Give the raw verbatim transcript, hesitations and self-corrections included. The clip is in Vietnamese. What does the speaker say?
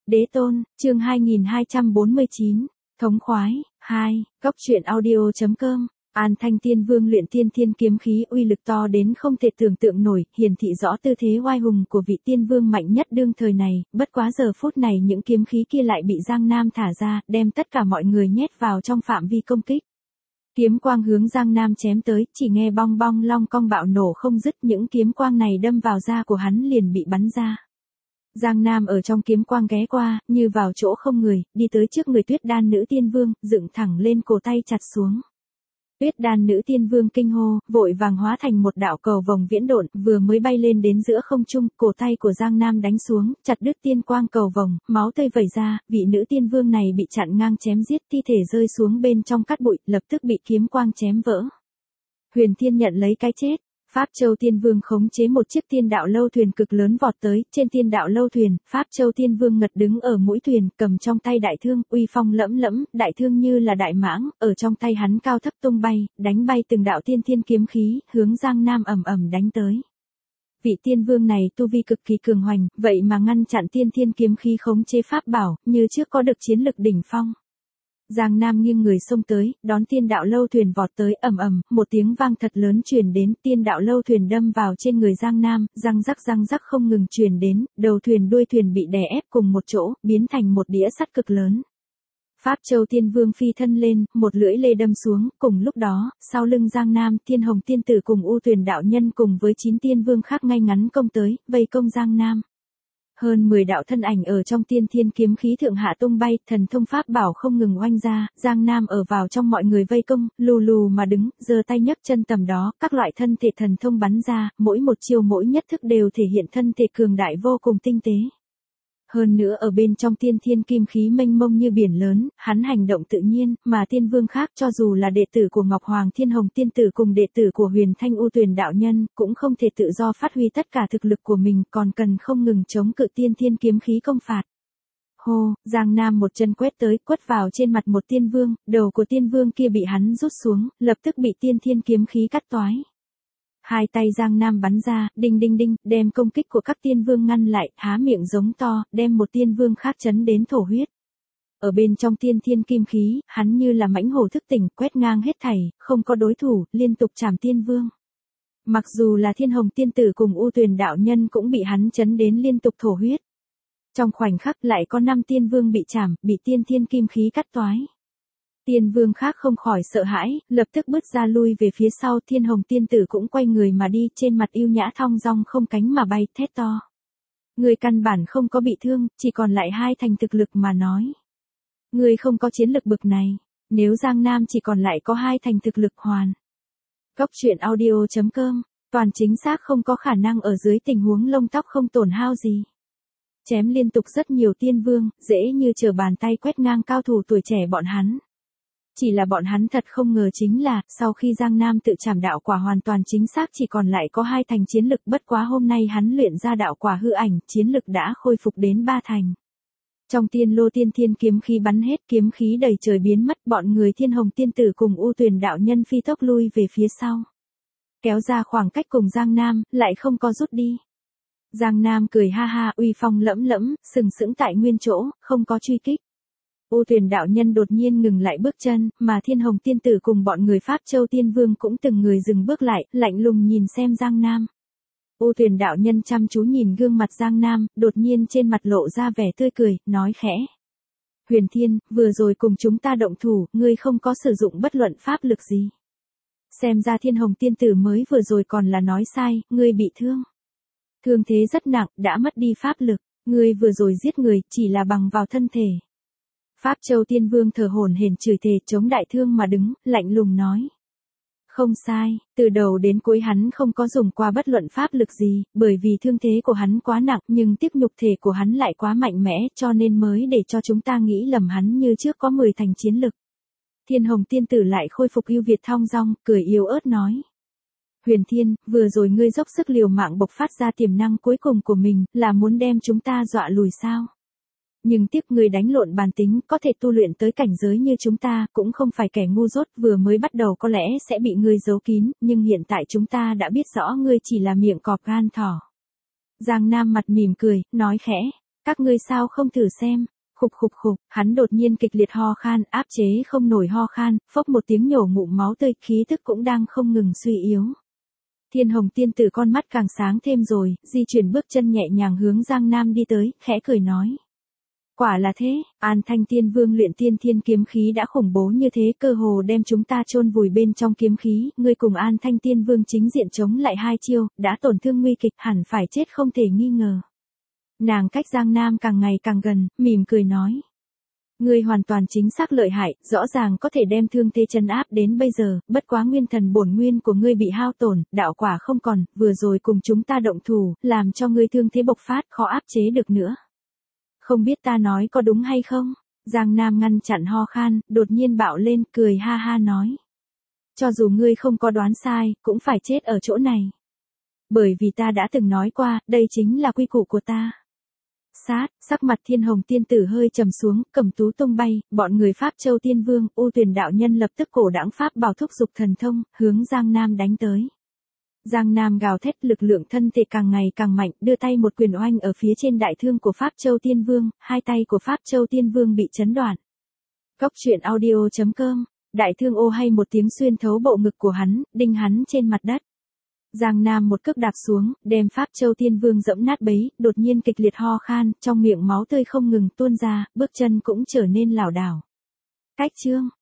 Đế tôn, chương hai nghìn hai trăm bốn mươi chín, thống khoái, hai, góc truyện audio.com. An Thanh Tiên Vương luyện tiên thiên kiếm khí uy lực to đến không thể tưởng tượng nổi, hiển thị rõ tư thế oai hùng của vị tiên vương mạnh nhất đương thời này, bất quá giờ phút này những kiếm khí kia lại bị Giang Nam thả ra, đem tất cả mọi người nhét vào trong phạm vi công kích. Kiếm quang hướng Giang Nam chém tới, chỉ nghe bong bong long cong bạo nổ không dứt, những kiếm quang này đâm vào da của hắn liền bị bắn ra. Giang Nam ở trong kiếm quang ghé qua, như vào chỗ không người, đi tới trước người Tuyết Đan nữ tiên vương, dựng thẳng lên cổ tay chặt xuống. Tuyết Đan nữ tiên vương kinh hô, vội vàng hóa thành một đạo cầu vồng viễn độn, vừa mới bay lên đến giữa không trung, cổ tay của Giang Nam đánh xuống, chặt đứt tiên quang cầu vồng, máu tươi vẩy ra, vị nữ tiên vương này bị chặn ngang chém giết, thi thể rơi xuống bên trong cát bụi, lập tức bị kiếm quang chém vỡ. Huyền Thiên nhận lấy cái chết. Pháp Châu Tiên Vương khống chế một chiếc tiên đạo lâu thuyền cực lớn vọt tới, trên tiên đạo lâu thuyền, Pháp Châu Tiên Vương ngật đứng ở mũi thuyền, cầm trong tay đại thương, uy phong lẫm lẫm, đại thương như là đại mãng, ở trong tay hắn cao thấp tung bay, đánh bay từng đạo tiên thiên kiếm khí, hướng Giang Nam ầm ầm đánh tới. Vị tiên vương này tu vi cực kỳ cường hoành, vậy mà ngăn chặn tiên thiên kiếm khí khống chế pháp bảo, như trước có được chiến lực đỉnh phong. Giang Nam nghiêng người xông tới, đón tiên đạo lâu thuyền vọt tới, ầm ầm, một tiếng vang thật lớn truyền đến, tiên đạo lâu thuyền đâm vào trên người Giang Nam, răng rắc răng rắc không ngừng truyền đến, đầu thuyền đuôi thuyền bị đè ép cùng một chỗ, biến thành một đĩa sắt cực lớn. Pháp Châu Tiên Vương phi thân lên, một lưỡi lê đâm xuống, cùng lúc đó, sau lưng Giang Nam, Tiên Hồng Tiên Tử cùng U Tuyền đạo nhân cùng với chín tiên vương khác ngay ngắn công tới, vây công Giang Nam. Hơn mười đạo thân ảnh ở trong tiên thiên kiếm khí thượng hạ tung bay, thần thông pháp bảo không ngừng oanh ra, Giang Nam ở vào trong mọi người vây công, lù lù mà đứng, giơ tay nhấc chân tầm đó, các loại thân thể thần thông bắn ra, mỗi một chiêu mỗi nhất thức đều thể hiện thân thể cường đại vô cùng tinh tế. Hơn nữa ở bên trong tiên thiên kim khí mênh mông như biển lớn, hắn hành động tự nhiên, mà tiên vương khác cho dù là đệ tử của Ngọc Hoàng Thiên Hồng Tiên Tử cùng đệ tử của Huyền Thanh U Tuyền đạo nhân, cũng không thể tự do phát huy tất cả thực lực của mình, còn cần không ngừng chống cự tiên thiên kiếm khí công phạt. Hô, Giang Nam một chân quét tới, quất vào trên mặt một tiên vương, đầu của tiên vương kia bị hắn rút xuống, lập tức bị tiên thiên kiếm khí cắt toái. Hai tay Giang Nam bắn ra, đinh đinh đinh, đem công kích của các tiên vương ngăn lại, há miệng giống to, đem một tiên vương khác chấn đến thổ huyết. Ở bên trong tiên thiên kim khí, hắn như là mãnh hổ thức tỉnh, quét ngang hết thảy, không có đối thủ, liên tục chảm tiên vương. Mặc dù là Thiên Hồng Tiên Tử cùng U Tuyền đạo nhân cũng bị hắn chấn đến liên tục thổ huyết. Trong khoảnh khắc lại có năm tiên vương bị chảm, bị tiên thiên kim khí cắt toái. Tiên vương khác không khỏi sợ hãi, lập tức bước ra lui về phía sau, Thiên Hồng Tiên Tử cũng quay người mà đi, trên mặt yêu nhã thong dong không cánh mà bay, thét to. Người căn bản không có bị thương, chỉ còn lại hai thành thực lực mà nói. Người không có chiến lực bực này, nếu Giang Nam chỉ còn lại có hai thành thực lực hoàn. Góc truyện audio.com, toàn chính xác không có khả năng ở dưới tình huống lông tóc không tổn hao gì. Chém liên tục rất nhiều tiên vương, dễ như trở bàn tay quét ngang cao thủ tuổi trẻ bọn hắn. Chỉ là bọn hắn thật không ngờ chính là, sau khi Giang Nam tự chảm đạo quả hoàn toàn chính xác chỉ còn lại có hai thành chiến lực, bất quá hôm nay hắn luyện ra đạo quả hư ảnh, chiến lực đã khôi phục đến ba thành. Trong tiên lô tiên thiên kiếm khí bắn hết, kiếm khí đầy trời biến mất, bọn người Thiên Hồng Tiên Tử cùng U Tuyền đạo nhân phi tốc lui về phía sau. Kéo ra khoảng cách cùng Giang Nam, lại không có rút đi. Giang Nam cười ha ha, uy phong lẫm lẫm, sừng sững tại nguyên chỗ, không có truy kích. U Tuyền đạo nhân đột nhiên ngừng lại bước chân, mà Thiên Hồng Tiên Tử cùng bọn người Pháp Châu Tiên Vương cũng từng người dừng bước lại, lạnh lùng nhìn xem Giang Nam. U Tuyền đạo nhân chăm chú nhìn gương mặt Giang Nam, đột nhiên trên mặt lộ ra vẻ tươi cười, nói khẽ. Huyền Thiên, vừa rồi cùng chúng ta động thủ, ngươi không có sử dụng bất luận pháp lực gì. Xem ra Thiên Hồng Tiên Tử mới vừa rồi còn là nói sai, ngươi bị thương. Thương thế rất nặng, đã mất đi pháp lực, ngươi vừa rồi giết người, chỉ là bằng vào thân thể. Pháp Châu Tiên Vương thở hổn hển chửi thề, chống đại thương mà đứng, lạnh lùng nói. Không sai, từ đầu đến cuối hắn không có dùng qua bất luận pháp lực gì, bởi vì thương thế của hắn quá nặng, nhưng tiếc nhục thể của hắn lại quá mạnh mẽ, cho nên mới để cho chúng ta nghĩ lầm hắn như trước có mười thành chiến lực. Thiên Hồng Tiên Tử lại khôi phục ưu việt thong dong, cười yếu ớt nói. Huyền Thiên, vừa rồi ngươi dốc sức liều mạng bộc phát ra tiềm năng cuối cùng của mình, là muốn đem chúng ta dọa lùi sao? Nhưng tiếc người đánh lộn bàn tính, có thể tu luyện tới cảnh giới như chúng ta, cũng không phải kẻ ngu dốt, vừa mới bắt đầu có lẽ sẽ bị ngươi giấu kín, nhưng hiện tại chúng ta đã biết rõ ngươi chỉ là miệng cọp gan thỏ. Giang Nam mặt mỉm cười, nói khẽ, Các ngươi sao không thử xem? Khục khục khục, hắn đột nhiên kịch liệt ho khan, áp chế không nổi ho khan, phốc một tiếng nhổ ngụm máu tươi, khí tức cũng đang không ngừng suy yếu. Thiên Hồng tiên tử con mắt càng sáng thêm rồi, di chuyển bước chân nhẹ nhàng hướng Giang Nam đi tới, khẽ cười nói. Quả là thế, An Thanh Tiên Vương luyện tiên thiên kiếm khí đã khủng bố như thế, cơ hồ đem chúng ta chôn vùi bên trong kiếm khí, ngươi cùng An Thanh Tiên Vương chính diện chống lại hai chiêu, đã tổn thương nguy kịch, hẳn phải chết không thể nghi ngờ. Nàng cách Giang Nam càng ngày càng gần, mỉm cười nói. Ngươi hoàn toàn chính xác lợi hại, rõ ràng có thể đem thương thế trấn áp đến bây giờ, bất quá nguyên thần bổn nguyên của ngươi bị hao tổn, đạo quả không còn, vừa rồi cùng chúng ta động thủ, làm cho ngươi thương thế bộc phát, khó áp chế được nữa. Không biết ta nói có đúng hay không? Giang Nam ngăn chặn ho khan, đột nhiên bạo lên, cười ha ha nói. Cho dù ngươi không có đoán sai, cũng phải chết ở chỗ này. Bởi vì ta đã từng nói qua, đây chính là quy củ của ta. Sát, sắc mặt Thiên Hồng tiên tử hơi trầm xuống, cầm tú tung bay, bọn người Pháp Châu Tiên Vương, U Tuyền đạo nhân lập tức cổ đãng pháp bảo thúc dục thần thông, hướng Giang Nam đánh tới. Giang Nam gào thét, lực lượng thân thể càng ngày càng mạnh, đưa tay một quyền oanh ở phía trên đại thương của Pháp Châu Tiên Vương, hai tay của Pháp Châu Tiên Vương bị chấn đoạn. Cốc truyện audio chấm com, đại thương ô hay một tiếng xuyên thấu bộ ngực của hắn, đinh hắn trên mặt đất. Giang Nam một cước đạp xuống, đem Pháp Châu Tiên Vương dẫm nát bấy, đột nhiên kịch liệt ho khan, trong miệng máu tươi không ngừng tuôn ra, bước chân cũng trở nên lảo đảo. Cách chương